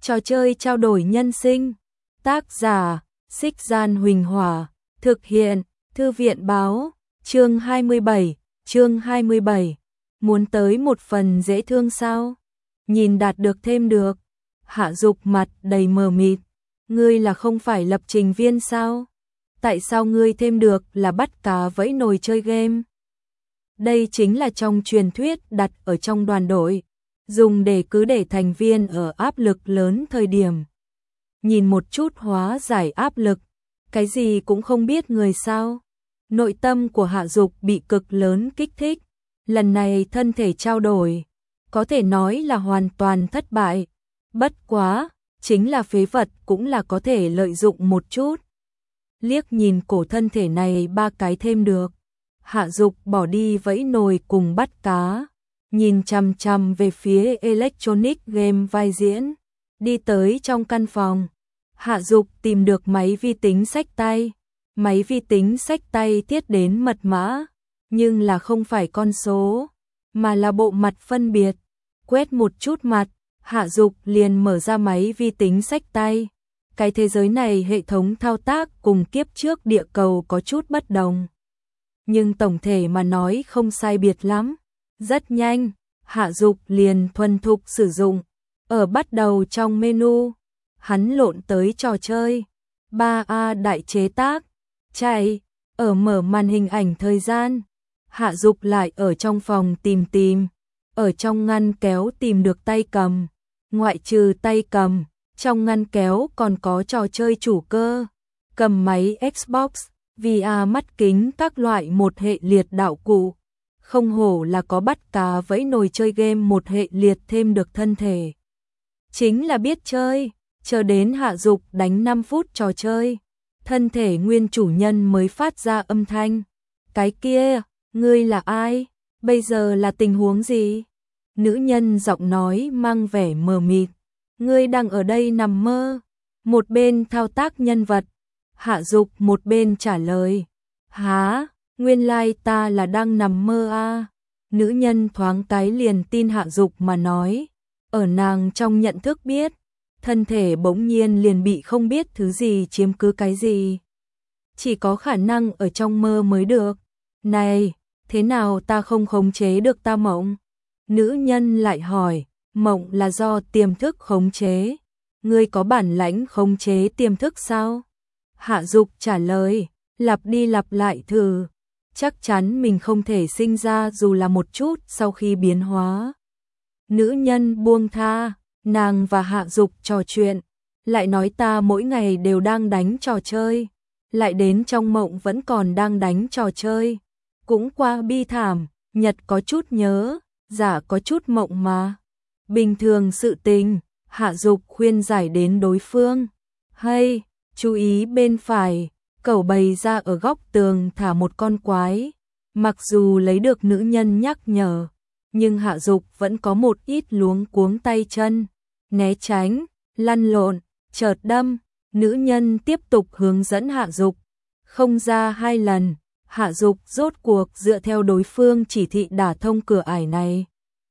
Trò chơi trao đổi nhân sinh. Tác giả: Xích Gian Huỳnh Hỏa. Thực hiện: Thư viện báo. Chương 27. Muốn tới một phần dễ thương sao? Nhìn đạt được thêm được. Hạ Dục mặt đầy mờ mịt. Ngươi là không phải lập trình viên sao? Tại sao ngươi thêm được là bắt cá vẫy nồi chơi game? Đây chính là trong truyền thuyết đặt ở trong đoàn đội, dùng để cứ để thành viên ở áp lực lớn thời điểm. Nhìn một chút hóa giải áp lực, cái gì cũng không biết người sao. Nội tâm của Hạ Dục bị cực lớn kích thích. Lần này thân thể trao đổi, có thể nói là hoàn toàn thất bại. Bất quá, chính là phế vật cũng là có thể lợi dụng một chút. Liếc nhìn cổ thân thể này 3 cái thêm được. Hạ Dục bỏ đi vẫy nồi cùng bắt cá, nhìn chằm chằm về phía Electronic Game vai diễn. Đi tới trong căn phòng, Hạ Dục tìm được máy vi tính xách tay. Máy vi tính xách tay tiết đến mật mã, nhưng là không phải con số, mà là bộ mặt phân biệt. Quét một chút mặt, Hạ Dục liền mở ra máy vi tính xách tay. Cái thế giới này hệ thống thao tác cùng kiếp trước địa cầu có chút bất đồng, nhưng tổng thể mà nói không sai biệt lắm. Rất nhanh, Hạ Dục liền thuần thục sử dụng. Ở bắt đầu trong menu, hắn lộn tới trò chơi 3A đại chế tác, chạy, ở mở màn hình ảnh thời gian. Hạ Dục lại ở trong phòng tìm, ở trong ngăn kéo tìm được tay cầm. Ngoại trừ tay cầm, trong ngăn kéo còn có trò chơi chủ cơ, cầm máy Xbox, VR, mắt kính các loại, một hệ liệt đạo cụ. Không hổ là có bắt cá vẫy nồi chơi game một hệ liệt thêm được thân thể. Chính là biết chơi. Chờ đến Hạ Dục đánh 5 phút trò chơi, thân thể nguyên chủ nhân mới phát ra âm thanh. Cái kia, ngươi là ai? Bây giờ là tình huống gì? Nữ nhân giọng nói mang vẻ mờ mịt. Ngươi đang ở đây nằm mơ. Một bên thao tác nhân vật, Hạ Dục một bên trả lời. Hả? Nguyên lai ta là đang nằm mơ à? Nữ nhân thoáng cái liền tin Hạ Dục mà nói. Ở nàng trong nhận thức biết, thân thể bỗng nhiên liền bị không biết thứ gì chiếm cứ cái gì. Chỉ có khả năng ở trong mơ mới được. Này, thế nào ta không khống chế được ta mộng? Nữ nhân lại hỏi. Mộng là do tiềm thức khống chế. Ngươi có bản lãnh khống chế tiềm thức sao? Hạ Dục trả lời. Lặp đi lặp lại thử. Chắc chắn mình không thể sinh ra dù là một chút sau khi biến hóa. Nữ nhân buông tha. Nàng và Hạ Dục trò chuyện, lại nói ta mỗi ngày đều đang đánh trò chơi, lại đến trong mộng vẫn còn đang đánh trò chơi. Cũng qua bi thảm, nhật có chút nhớ, giả có chút mộng mà. Bình thường sự tình, Hạ Dục khuyên giải đến đối phương. Hay, chú ý bên phải, cẩu bày ra ở góc tường thả một con quái. Mặc dù lấy được nữ nhân nhắc nhở, nhưng Hạ Dục vẫn có một ít luống cuống tay chân, né tránh, lăn lộn, chợt đâm. Nữ nhân tiếp tục hướng dẫn Hạ Dục. Không ra 2 lần, Hạ Dục rốt cuộc dựa theo đối phương chỉ thị đả thông cửa ải này.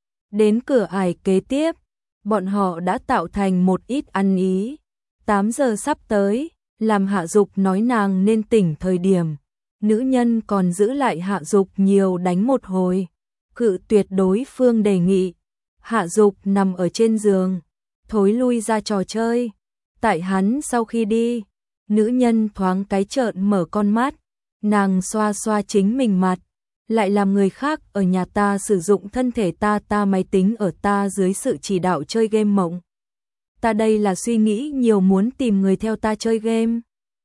Đến cửa ải kế tiếp, bọn họ đã tạo thành một ít ăn ý. 8 giờ sắp tới, làm Hạ Dục nói nàng nên tỉnh thời điểm. Nữ nhân còn giữ lại Hạ Dục nhiều đánh một hồi, cự tuyệt đối phương đề nghị. Hạ Dục nằm ở trên giường, thối lui ra trò chơi. Tại hắn sau khi đi, nữ nhân thoáng cái trợn mở con mắt. Nàng xoa xoa chính mình mặt. Lại làm người khác ở nhà ta sử dụng thân thể ta máy tính ở ta dưới sự chỉ đạo chơi game mộng. Ta đây là suy nghĩ nhiều muốn tìm người theo ta chơi game.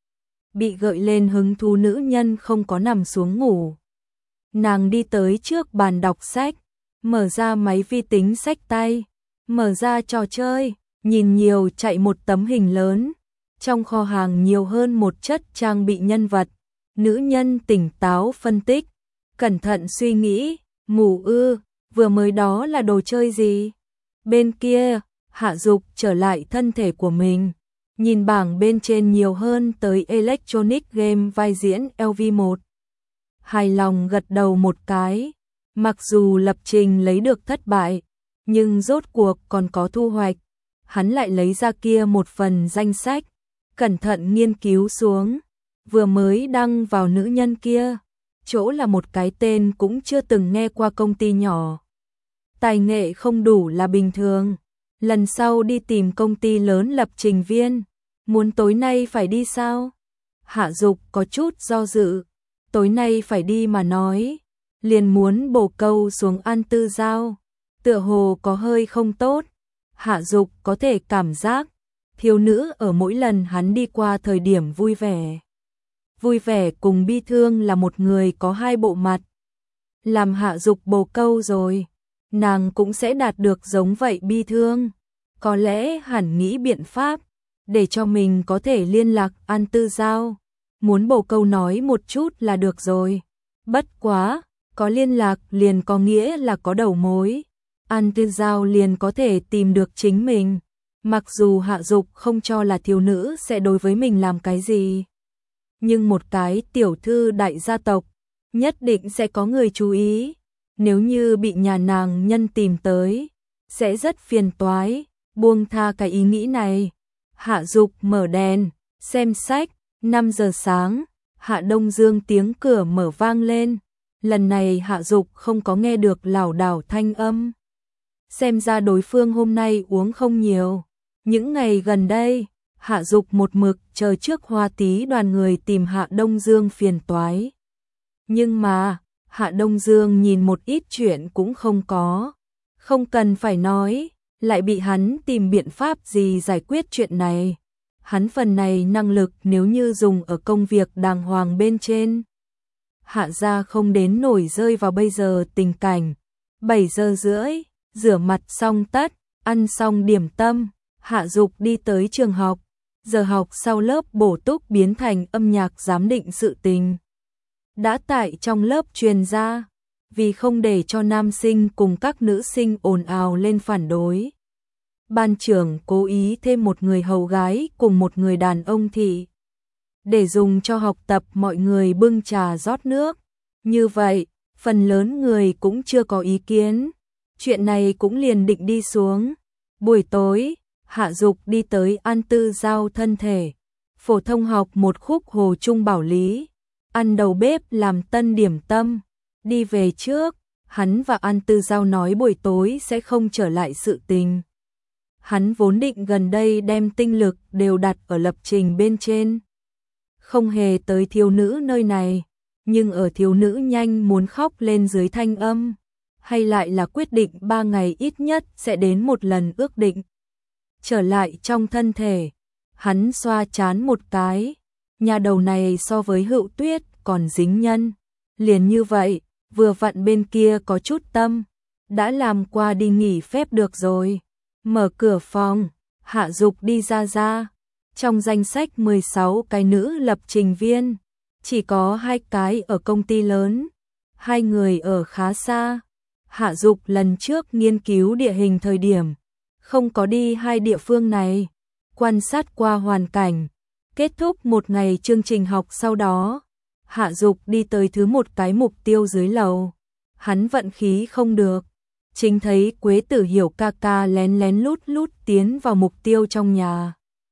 Bị gợi lên hứng thú nữ nhân không có nằm xuống ngủ. Nàng đi tới trước bàn đọc sách, mở ra máy vi tính xách tay, mở ra trò chơi, nhìn nhiều chạy một tấm hình lớn. Trong kho hàng nhiều hơn một chất trang bị nhân vật. Nữ nhân tỉnh táo phân tích, cẩn thận suy nghĩ, ngủ ư, vừa mới đó là đồ chơi gì? Bên kia, Hạ Dục trở lại thân thể của mình, nhìn bảng bên trên nhiều hơn tới Electronic Game vai diễn LV1. Hài lòng gật đầu một cái, mặc dù lập trình lấy được thất bại, nhưng rốt cuộc còn có thu hoạch. hắn lại lấy ra kia một phần danh sách, cẩn thận nghiên cứu xuống, vừa mới đăng vào nữ nhân kia, chỗ là một cái tên cũng chưa từng nghe qua công ty nhỏ. Tài nghệ không đủ là bình thường, lần sau đi tìm công ty lớn lập trình viên, muốn tối nay phải đi sao? Hạ Dục có chút do dự, tối nay phải đi mà nói, liền muốn bổ câu xuống An Tư Giao, tựa hồ có hơi không tốt. Hạ Dục có thể cảm giác, thiếu nữ ở mỗi lần hắn đi qua thời điểm vui vẻ. Vui vẻ cùng bi thương là một người có hai bộ mặt. Làm Hạ Dục bổ câu rồi, nàng cũng sẽ đạt được giống vậy bi thương. Có lẽ hẳn nghĩ biện pháp, để cho mình có thể liên lạc An Tư Giao. Muốn bổ câu nói một chút là được rồi. Bất quá, có liên lạc liền có nghĩa là có đầu mối. An Tư Giao liền có thể tìm được chính mình. Mặc dù Hạ Dục không cho là thiếu nữ sẽ đối với mình làm cái gì. Nhưng một cái tiểu thư đại gia tộc, nhất định sẽ có người chú ý. Nếu như bị nhà nàng nhân tìm tới, sẽ rất phiền toái. Buông tha cái ý nghĩ này. Hạ Dục mở đèn, xem sách. 5 giờ sáng, Hạ Đông Dương tiếng cửa mở vang lên. Lần này Hạ Dục không có nghe được lảo đảo thanh âm. Xem ra đối phương hôm nay uống không nhiều. Những ngày gần đây, Hạ Dục một mực chờ trước Hoa Tí đoàn người tìm Hạ Đông Dương phiền toái. Nhưng mà, Hạ Đông Dương nhìn một ít chuyện cũng không có. Không cần phải nói, lại bị hắn tìm biện pháp gì giải quyết chuyện này. Hắn phần này năng lực nếu như dùng ở công việc đàng hoàng bên trên. Hạ gia không đến nổi rơi vào bây giờ tình cảnh. 7 giờ rưỡi, rửa mặt xong tất, ăn xong điểm tâm, Hạ Dục đi tới trường học. Giờ học sau lớp bổ túc biến thành âm nhạc giám định sự tình. Đã tại trong lớp truyền ra, vì không để cho nam sinh cùng các nữ sinh ồn ào lên phản đối. Ban trưởng cố ý thêm một người hầu gái cùng một người đàn ông thị. Để dùng cho học tập mọi người bưng trà rót nước. Như vậy, phần lớn người cũng chưa có ý kiến. Chuyện này cũng liền định đi xuống. Buổi tối, Hạ Dục đi tới An Tư Giao thân thể. Phổ thông học một khúc Hồ Trung Bảo Lý. Ăn đầu bếp làm tân điểm tâm. Đi về trước, hắn và An Tư Giao nói buổi tối sẽ không trở lại sự tình. Hắn vốn định gần đây đem tinh lực đều đặt ở lập trình bên trên. Không hề tới thiếu nữ nơi này, nhưng ở thiếu nữ nhanh muốn khóc lên dưới thanh âm. Hay lại là quyết định 3 ngày ít nhất sẽ đến một lần ước định. Trở lại trong thân thể, hắn xoa chán một cái. Nhà đầu này so với Hữu Tuyết còn dính nhân. Liền như vậy, vừa vặn bên kia có chút tâm. Đã làm qua đi nghỉ phép được rồi. Mở cửa phòng, Hạ Dục đi ra. Trong danh sách 16 cái nữ lập trình viên, chỉ có 2 cái ở công ty lớn, 2 người ở khá xa. Hạ Dục lần trước nghiên cứu địa hình thời điểm, không có đi 2 địa phương này, quan sát qua hoàn cảnh. Kết thúc một ngày chương trình học sau đó, Hạ Dục đi tới thứ một cái mục tiêu dưới lầu. Hắn vận khí không được. Chính thấy Quế Tử Hiểu ca ca lén lén lút lút tiến vào mục tiêu trong nhà.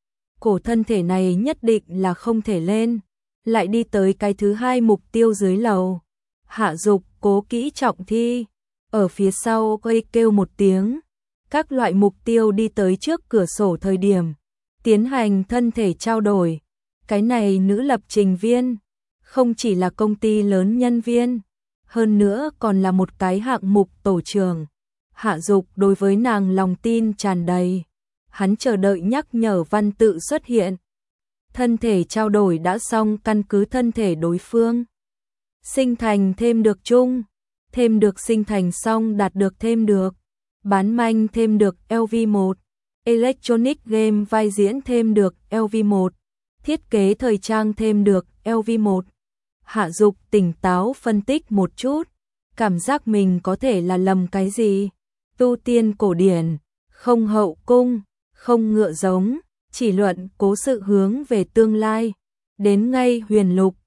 Cổ thân thể này nhất định là không thể lên. Lại đi tới cái thứ 2 mục tiêu dưới lầu. Hạ Dục cố kỹ trọng thi. Ở phía sau gây kêu một tiếng. Các loại mục tiêu đi tới trước cửa sổ thời điểm. Tiến hành thân thể trao đổi. Cái này nữ lập trình viên. Không chỉ là công ty lớn nhân viên. Hơn nữa còn là một cái hạng mục tổ trưởng. Hạ Dục đối với nàng lòng tin tràn đầy. Hắn chờ đợi nhắc nhở văn tự xuất hiện. Thân thể trao đổi đã xong, căn cứ thân thể đối phương. Sinh thành thêm được chung. Thêm được sinh thành xong đạt được thêm được. Bán manh thêm được LV1. Electronic game vai diễn thêm được LV1. Thiết kế thời trang thêm được LV1. Hạ Dục tỉnh táo phân tích một chút. Cảm giác mình có thể là lầm cái gì. Tu tiên cổ điển, không hậu cung, không ngựa giống, chỉ luận cố sự hướng về tương lai. Đến ngay huyền lục,